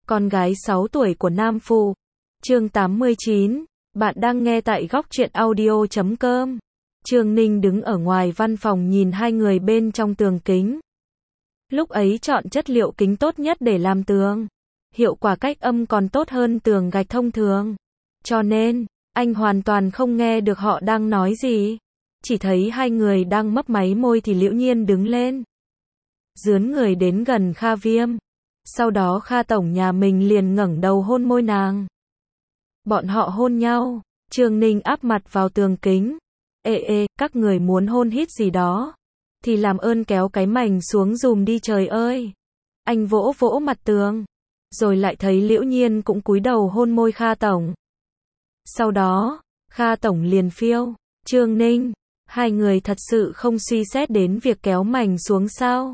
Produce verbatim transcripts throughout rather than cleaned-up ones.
con gái sáu tuổi của Nam Phụ. Chương tám mươi chín, bạn đang nghe tại góc truyện audio chấm com. Trương Ninh đứng ở ngoài văn phòng nhìn hai người bên trong tường kính. Lúc ấy chọn chất liệu kính tốt nhất để làm tường. Hiệu quả cách âm còn tốt hơn tường gạch thông thường. Cho nên, anh hoàn toàn không nghe được họ đang nói gì. Chỉ thấy hai người đang mấp máy môi thì Liễu Nhiên đứng lên. Dướn người đến gần Kha Viêm. Sau đó Kha tổng nhà mình liền ngẩng đầu hôn môi nàng. Bọn họ hôn nhau. Trương Ninh áp mặt vào tường kính. Ê ê, các người muốn hôn hít gì đó thì làm ơn kéo cái mảnh xuống dùm đi trời ơi. Anh vỗ vỗ mặt tường. Rồi lại thấy Liễu Nhiên cũng cúi đầu hôn môi Kha tổng. Sau đó, Kha tổng liền phiêu. Trương Ninh, hai người thật sự không suy xét đến việc kéo mảnh xuống sao?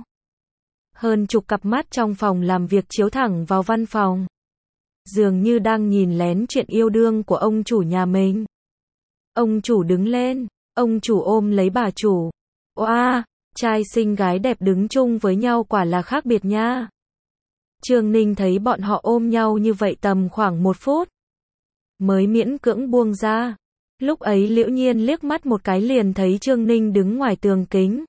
Hơn chục cặp mắt trong phòng làm việc chiếu thẳng vào văn phòng. Dường như đang nhìn lén chuyện yêu đương của ông chủ nhà mình. Ông chủ đứng lên, ông chủ ôm lấy bà chủ. Oa, trai xinh gái đẹp đứng chung với nhau quả là khác biệt nha. Trương Ninh thấy bọn họ ôm nhau như vậy tầm khoảng một phút. Mới miễn cưỡng buông ra. Lúc ấy Liễu Nhiên liếc mắt một cái liền thấy Trương Ninh đứng ngoài tường kính.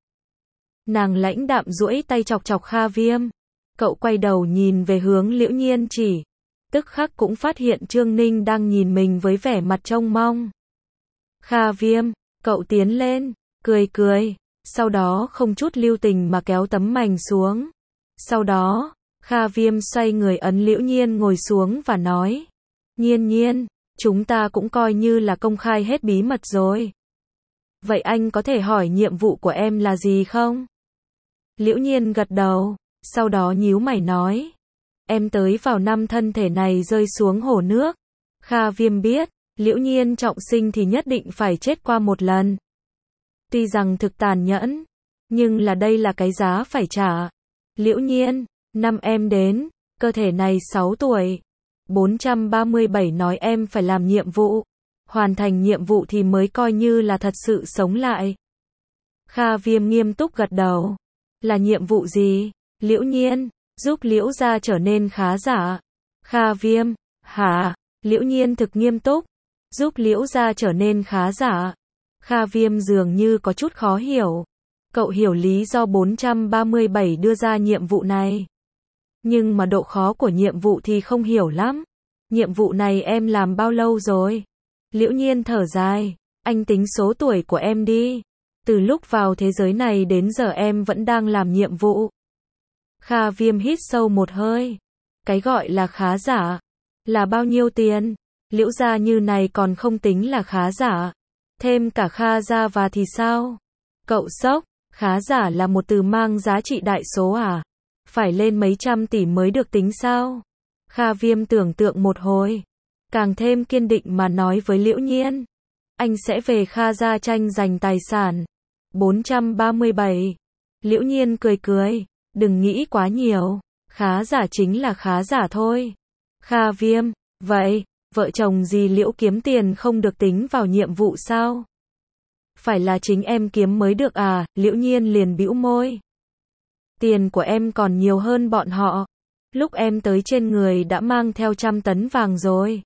Nàng lãnh đạm duỗi tay chọc chọc Kha Viêm. Cậu quay đầu nhìn về hướng Liễu Nhiên chỉ. Tức khắc cũng phát hiện Trương Ninh đang nhìn mình với vẻ mặt trông mong. Kha Viêm, cậu tiến lên, cười cười. Sau đó không chút lưu tình mà kéo tấm mành xuống. Sau đó, Kha Viêm xoay người ấn Liễu Nhiên ngồi xuống và nói. Nhiên Nhiên, chúng ta cũng coi như là công khai hết bí mật rồi. Vậy anh có thể hỏi nhiệm vụ của em là gì không? Liễu Nhiên gật đầu, sau đó nhíu mày nói. Em tới vào năm thân thể này rơi xuống hồ nước. Kha Viêm biết, Liễu Nhiên trọng sinh thì nhất định phải chết qua một lần. Tuy rằng thực tàn nhẫn, nhưng là đây là cái giá phải trả. Liễu Nhiên, năm em đến, cơ thể này sáu tuổi. bốn trăm ba mươi bảy nói em phải làm nhiệm vụ. Hoàn thành nhiệm vụ thì mới coi như là thật sự sống lại. Kha Viêm nghiêm túc gật đầu. Là nhiệm vụ gì? Liễu Nhiên, giúp Liễu gia trở nên khá giả. Kha Viêm, hả? Liễu Nhiên thực nghiêm túc. Giúp Liễu gia trở nên khá giả. Kha Viêm dường như có chút khó hiểu. Cậu hiểu lý do bốn trăm ba mươi bảy đưa ra nhiệm vụ này. Nhưng mà độ khó của nhiệm vụ thì không hiểu lắm. Nhiệm vụ này em làm bao lâu rồi? Liễu Nhiên thở dài. Anh tính số tuổi của em đi. Từ lúc vào thế giới này đến giờ em vẫn đang làm nhiệm vụ. Kha Viêm hít sâu một hơi. Cái gọi là khá giả là bao nhiêu tiền? Liễu gia như này còn không tính là khá giả. Thêm cả Kha gia và thì sao? Cậu sốc, khá giả là một từ mang giá trị đại số à? Phải lên mấy trăm tỷ mới được tính sao? Kha Viêm tưởng tượng một hồi. Càng thêm kiên định mà nói với Liễu Nhiên. Anh sẽ về Kha gia tranh giành tài sản. bốn trăm ba mươi bảy. Liễu Nhiên cười cười. Đừng nghĩ quá nhiều. Khá giả chính là khá giả thôi. Kha Viêm, vậy, vợ chồng dì Liễu kiếm tiền không được tính vào nhiệm vụ sao? Phải là chính em kiếm mới được à? Liễu Nhiên liền bĩu môi. Tiền của em còn nhiều hơn bọn họ. Lúc em tới trên người đã mang theo trăm tấn vàng rồi.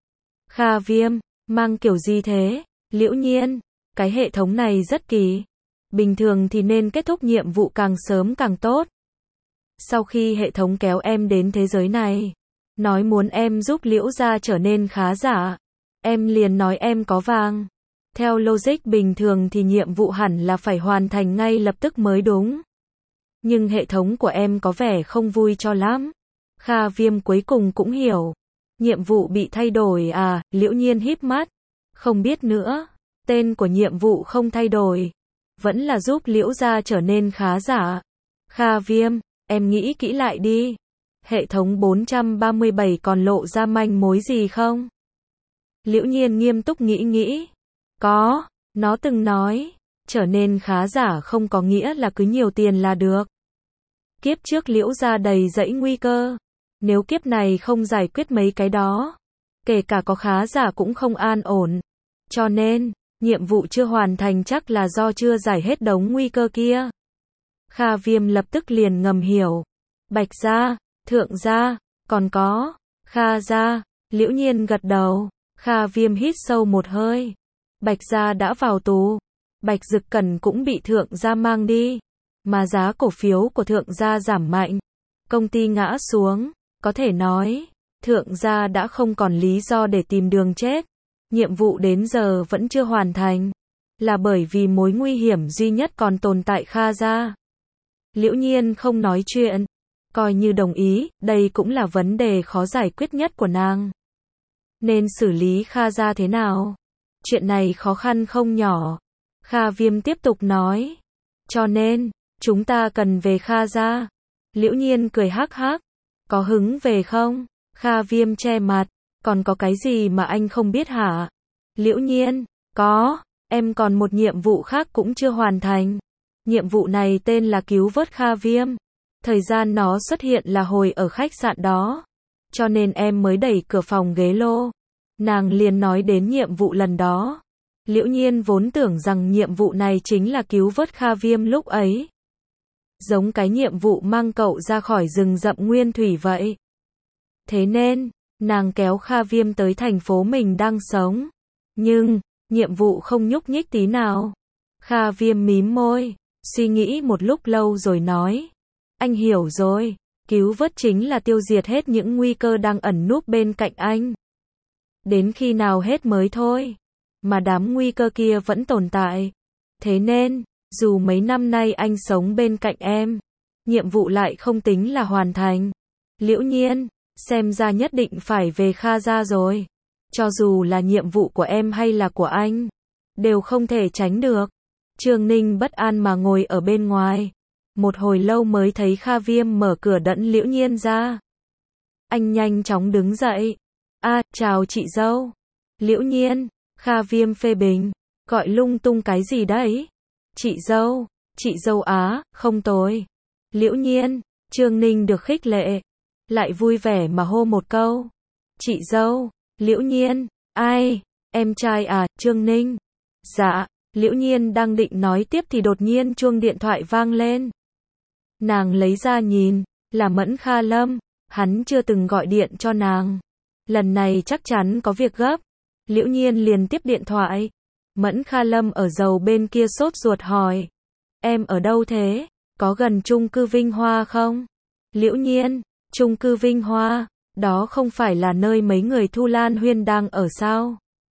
Kha Viêm, mang kiểu gì thế? Liễu Nhiên, cái hệ thống này rất kỳ. Bình thường thì nên kết thúc nhiệm vụ càng sớm càng tốt. Sau khi hệ thống kéo em đến thế giới này, nói muốn em giúp Liễu gia trở nên khá giả, em liền nói em có vàng. Theo logic bình thường thì nhiệm vụ hẳn là phải hoàn thành ngay lập tức mới đúng. Nhưng hệ thống của em có vẻ không vui cho lắm. Kha Viêm cuối cùng cũng hiểu. Nhiệm vụ bị thay đổi à? Liễu Nhiên híp mắt. Không biết nữa. Tên của nhiệm vụ không thay đổi. Vẫn là giúp Liễu gia trở nên khá giả. Kha Viêm, em nghĩ kỹ lại đi. Hệ thống bốn trăm ba mươi bảy còn lộ ra manh mối gì không? Liễu Nhiên nghiêm túc nghĩ nghĩ. Có, nó từng nói, trở nên khá giả không có nghĩa là cứ nhiều tiền là được. Kiếp trước Liễu gia đầy dẫy nguy cơ. Nếu kiếp này không giải quyết mấy cái đó, kể cả có khá giả cũng không an ổn. Cho nên, nhiệm vụ chưa hoàn thành chắc là do chưa giải hết đống nguy cơ kia. Kha Viêm lập tức liền ngầm hiểu. Bạch gia, Thượng gia, Còn có, Kha gia, Liễu Nhiên gật đầu, Kha Viêm hít sâu một hơi. Bạch gia đã vào tù, Bạch Dực Cẩn cũng bị Thượng gia mang đi, mà giá cổ phiếu của Thượng gia giảm mạnh, công ty ngã xuống, có thể nói, Thượng gia đã không còn lý do để tìm đường chết. Nhiệm vụ đến giờ vẫn chưa hoàn thành, là bởi vì mối nguy hiểm duy nhất còn tồn tại Kha gia. Liễu Nhiên không nói chuyện, coi như đồng ý, đây cũng là vấn đề khó giải quyết nhất của nàng. Nên xử lý Kha gia thế nào? Chuyện này khó khăn không nhỏ. Kha Viêm tiếp tục nói. Cho nên, chúng ta cần về Kha gia. Liễu Nhiên cười hắc hắc. Có hứng về không? Kha Viêm che mặt. Còn có cái gì mà anh không biết hả? Liễu Nhiên, có, em còn một nhiệm vụ khác cũng chưa hoàn thành. Nhiệm vụ này tên là cứu vớt Kha Viêm. Thời gian nó xuất hiện là hồi ở khách sạn đó. Cho nên em mới đẩy cửa phòng ghế lô. Nàng liền nói đến nhiệm vụ lần đó. Liễu Nhiên vốn tưởng rằng nhiệm vụ này chính là cứu vớt Kha Viêm lúc ấy. Giống cái nhiệm vụ mang cậu ra khỏi rừng rậm nguyên thủy vậy. Thế nên, nàng kéo Kha Viêm tới thành phố mình đang sống. Nhưng, nhiệm vụ không nhúc nhích tí nào. Kha Viêm mím môi, suy nghĩ một lúc lâu rồi nói. Anh hiểu rồi, cứu vớt chính là tiêu diệt hết những nguy cơ đang ẩn núp bên cạnh anh. Đến khi nào hết mới thôi. Mà đám nguy cơ kia vẫn tồn tại. Thế nên, dù mấy năm nay anh sống bên cạnh em, nhiệm vụ lại không tính là hoàn thành. Liễu Nhiên, xem ra nhất định phải về Kha gia rồi. Cho dù là nhiệm vụ của em hay là của anh, đều không thể tránh được. Trương Ninh bất an mà ngồi ở bên ngoài. Một hồi lâu mới thấy Kha Viêm mở cửa đẫn Liễu Nhiên ra. Anh nhanh chóng đứng dậy. A, à, chào chị dâu. Liễu Nhiên, Kha Viêm phê bình. Gọi lung tung cái gì đấy? Chị dâu, chị dâu á, không tồi. Liễu Nhiên, Trương Ninh được khích lệ. Lại vui vẻ mà hô một câu. Chị dâu, Liễu Nhiên, ai? Em trai à, Trương Ninh. Dạ, Liễu Nhiên đang định nói tiếp thì đột nhiên chuông điện thoại vang lên. Nàng lấy ra nhìn, là Mẫn Kha Lâm, hắn chưa từng gọi điện cho nàng. Lần này chắc chắn có việc gấp. Liễu Nhiên liền tiếp điện thoại. Mẫn Kha Lâm ở dầu bên kia sốt ruột hỏi. Em ở đâu thế? Có gần chung cư Vinh Hoa không? Liễu Nhiên, chung cư Vinh Hoa, đó không phải là nơi mấy người Thu Lan Huyên đang ở sao?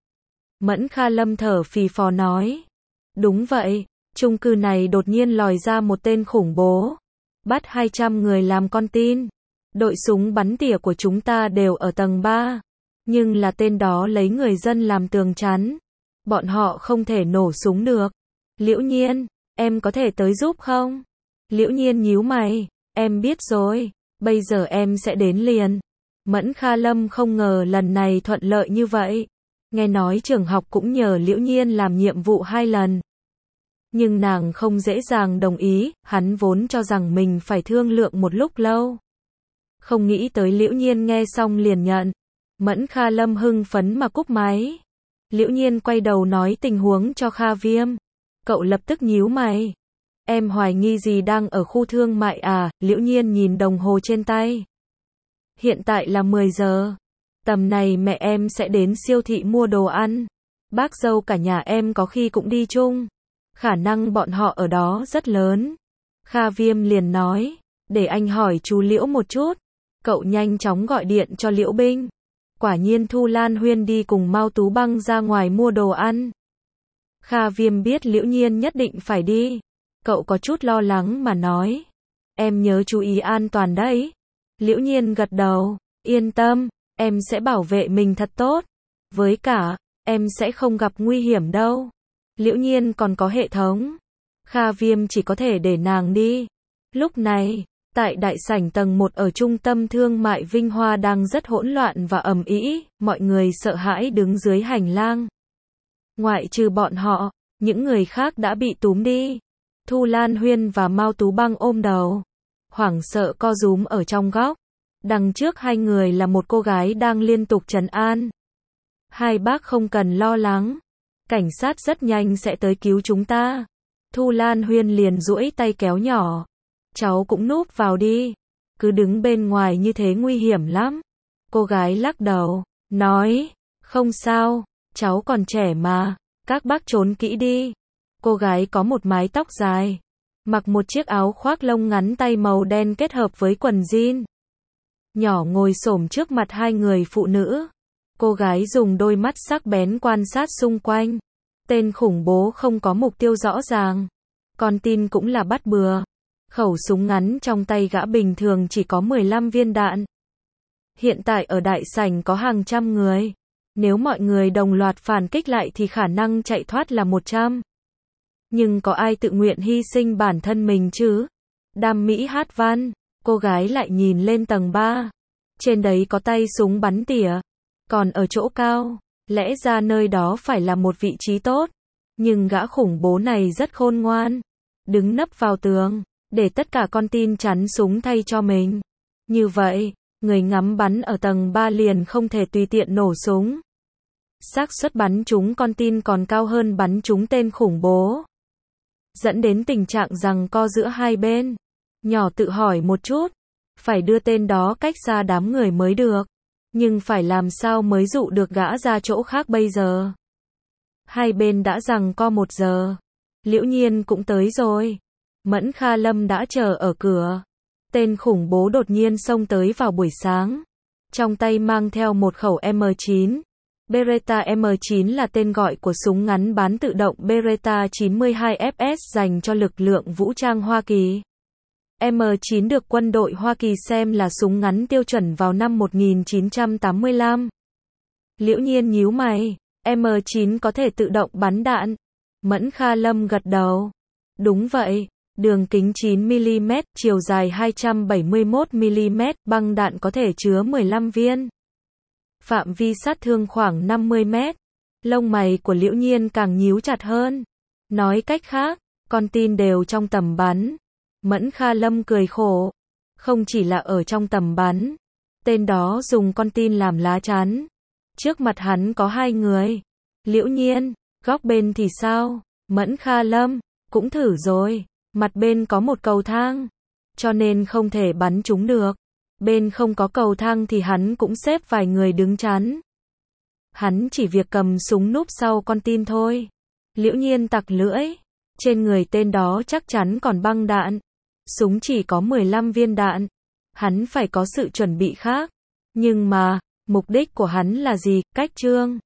Mẫn Kha Lâm thở phì phò nói. Đúng vậy, chung cư này đột nhiên lòi ra một tên khủng bố. Bắt hai trăm người làm con tin. Đội súng bắn tỉa của chúng ta đều ở tầng ba. Nhưng là tên đó lấy người dân làm tường chắn. Bọn họ không thể nổ súng được. Liễu Nhiên, em có thể tới giúp không? Liễu Nhiên nhíu mày. Em biết rồi, bây giờ em sẽ đến liền. Mẫn Kha Lâm không ngờ lần này thuận lợi như vậy. Nghe nói trường học cũng nhờ Liễu Nhiên làm nhiệm vụ hai lần. Nhưng nàng không dễ dàng đồng ý, hắn vốn cho rằng mình phải thương lượng một lúc lâu. Không nghĩ tới Liễu Nhiên nghe xong liền nhận. Mẫn Kha Lâm hưng phấn mà cúp máy. Liễu Nhiên quay đầu nói tình huống cho Kha Viêm. Cậu lập tức nhíu mày. Em hoài nghi gì đang ở khu thương mại à? Liễu Nhiên nhìn đồng hồ trên tay. Hiện tại là mười giờ. Tầm này mẹ em sẽ đến siêu thị mua đồ ăn. Bác dâu cả nhà em có khi cũng đi chung. Khả năng bọn họ ở đó rất lớn. Kha Viêm liền nói. Để anh hỏi chú Liễu một chút. Cậu nhanh chóng gọi điện cho Liễu Binh. Quả nhiên Thu Lan Huyên đi cùng Mao Tú Băng ra ngoài mua đồ ăn. Kha Viêm biết Liễu Nhiên nhất định phải đi. Cậu có chút lo lắng mà nói. Em nhớ chú ý an toàn đấy. Liễu Nhiên gật đầu. Yên tâm, em sẽ bảo vệ mình thật tốt. Với cả, em sẽ không gặp nguy hiểm đâu. Liễu Nhiên còn có hệ thống. Kha Viêm chỉ có thể để nàng đi. Lúc này, tại đại sảnh tầng một ở trung tâm thương mại Vinh Hoa đang rất hỗn loạn và ầm ĩ, mọi người sợ hãi đứng dưới hành lang. Ngoại trừ bọn họ, những người khác đã bị túm đi. Thu Lan Huyên và Mao Tú Băng ôm đầu, hoảng sợ co rúm ở trong góc. Đằng trước hai người là một cô gái đang liên tục trấn an. Hai bác không cần lo lắng. Cảnh sát rất nhanh sẽ tới cứu chúng ta. Thu Lan Huyên liền duỗi tay kéo nhỏ. Cháu cũng núp vào đi. cứ đứng bên ngoài như thế nguy hiểm lắm. Cô gái lắc đầu, nói, không sao, cháu còn trẻ mà, các bác trốn kỹ đi. Cô gái có một mái tóc dài, mặc một chiếc áo khoác lông ngắn tay màu đen kết hợp với quần jean. Nhỏ ngồi xổm trước mặt hai người phụ nữ. Cô gái dùng đôi mắt sắc bén quan sát xung quanh. Tên khủng bố không có mục tiêu rõ ràng. Con tin cũng là bắt bừa. Khẩu súng ngắn trong tay gã bình thường chỉ có mười lăm viên đạn. Hiện tại ở đại sảnh có hàng trăm người. Nếu mọi người đồng loạt phản kích lại thì khả năng chạy thoát là một trăm. Nhưng có ai tự nguyện hy sinh bản thân mình chứ? Đam mỹ hát văn. Cô gái lại nhìn lên tầng ba. Trên đấy có tay súng bắn tỉa. Còn ở chỗ cao, lẽ ra nơi đó phải là một vị trí tốt. Nhưng gã khủng bố này rất khôn ngoan. Đứng nấp vào tường, để tất cả con tin chắn súng thay cho mình. Như vậy, người ngắm bắn ở tầng ba liền không thể tùy tiện nổ súng. Xác suất bắn trúng con tin còn cao hơn bắn trúng tên khủng bố. Dẫn đến tình trạng giằng co giữa hai bên. Nhỏ tự hỏi một chút, phải đưa tên đó cách xa đám người mới được. Nhưng phải làm sao mới dụ được gã ra chỗ khác bây giờ? Hai bên đã giằng co một giờ. Liễu Nhiên cũng tới rồi. Mẫn Kha Lâm đã chờ ở cửa. Tên khủng bố đột nhiên xông tới vào buổi sáng. Trong tay mang theo một khẩu M chín. Beretta M chín là tên gọi của súng ngắn bán tự động Beretta chín mươi hai F S dành cho lực lượng vũ trang Hoa Kỳ. M chín được quân đội Hoa Kỳ xem là súng ngắn tiêu chuẩn vào năm một nghìn chín trăm tám mươi lăm. Liễu Nhiên nhíu mày, M chín có thể tự động bắn đạn. Mẫn Kha Lâm gật đầu. Đúng vậy, đường kính chín mi li mét, chiều dài hai trăm bảy mươi mốt mi li mét, băng đạn có thể chứa mười lăm viên. Phạm vi sát thương khoảng năm mươi mét. Lông mày của Liễu Nhiên càng nhíu chặt hơn. Nói cách khác, con tin đều trong tầm bắn. Mẫn Kha Lâm cười khổ. Không chỉ là ở trong tầm bắn. Tên đó dùng con tin làm lá chắn. Trước mặt hắn có hai người. Liễu Nhiên, góc bên thì sao? Mẫn Kha Lâm, cũng thử rồi. Mặt bên có một cầu thang. Cho nên không thể bắn chúng được. Bên không có cầu thang thì hắn cũng xếp vài người đứng chắn. Hắn chỉ việc cầm súng núp sau con tin thôi. Liễu Nhiên tặc lưỡi. Trên người tên đó chắc chắn còn băng đạn. Súng chỉ có mười lăm viên đạn. Hắn phải có sự chuẩn bị khác. Nhưng mà, mục đích của hắn là gì? Cách chương.